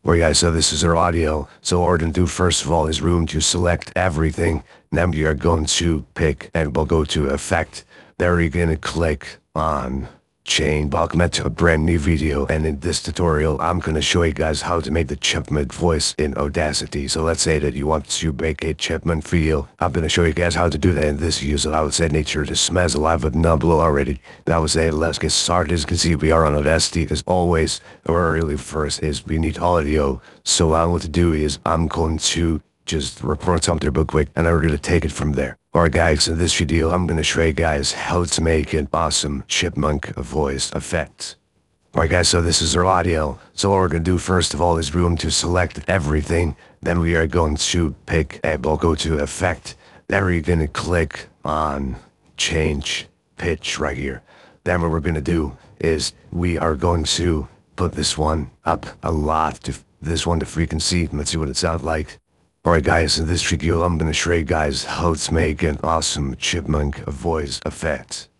Alright guys, so this is our audio. So what we're going to do first of all is room to select everything. Then we are going to pick and we'll go to effect. There you're going to click on chain. Welcome to a brand new video, and in this tutorial I'm going to show you guys how to make the Chipmunk voice in Audacity. So let's say that you want to make a Chipmunk video. I'm going to show you guys how to do that in this video. So I would say make sure to smash the like button down below already. And I would say let's get started. As you can see, we are on Audacity as always. Really first is we need audio. So what I'm going to do is I'm going to just record something real quick and I'm going to take it from there. Alright guys, in this video I'm going to show you guys how to make an awesome Chipmunk voice effect. Alright guys, so this is our audio. So what we're going to do first of all is room to select everything. Then we are going to pick and we'll go to effect. Then we're going to click on change pitch right here. Then what we're going to do is we are going to put this one up a lot to this one to frequency. Let's see what it sounds like. Alright guys, in this video I'm going to show you guys how to make an awesome Chipmunk voice effect.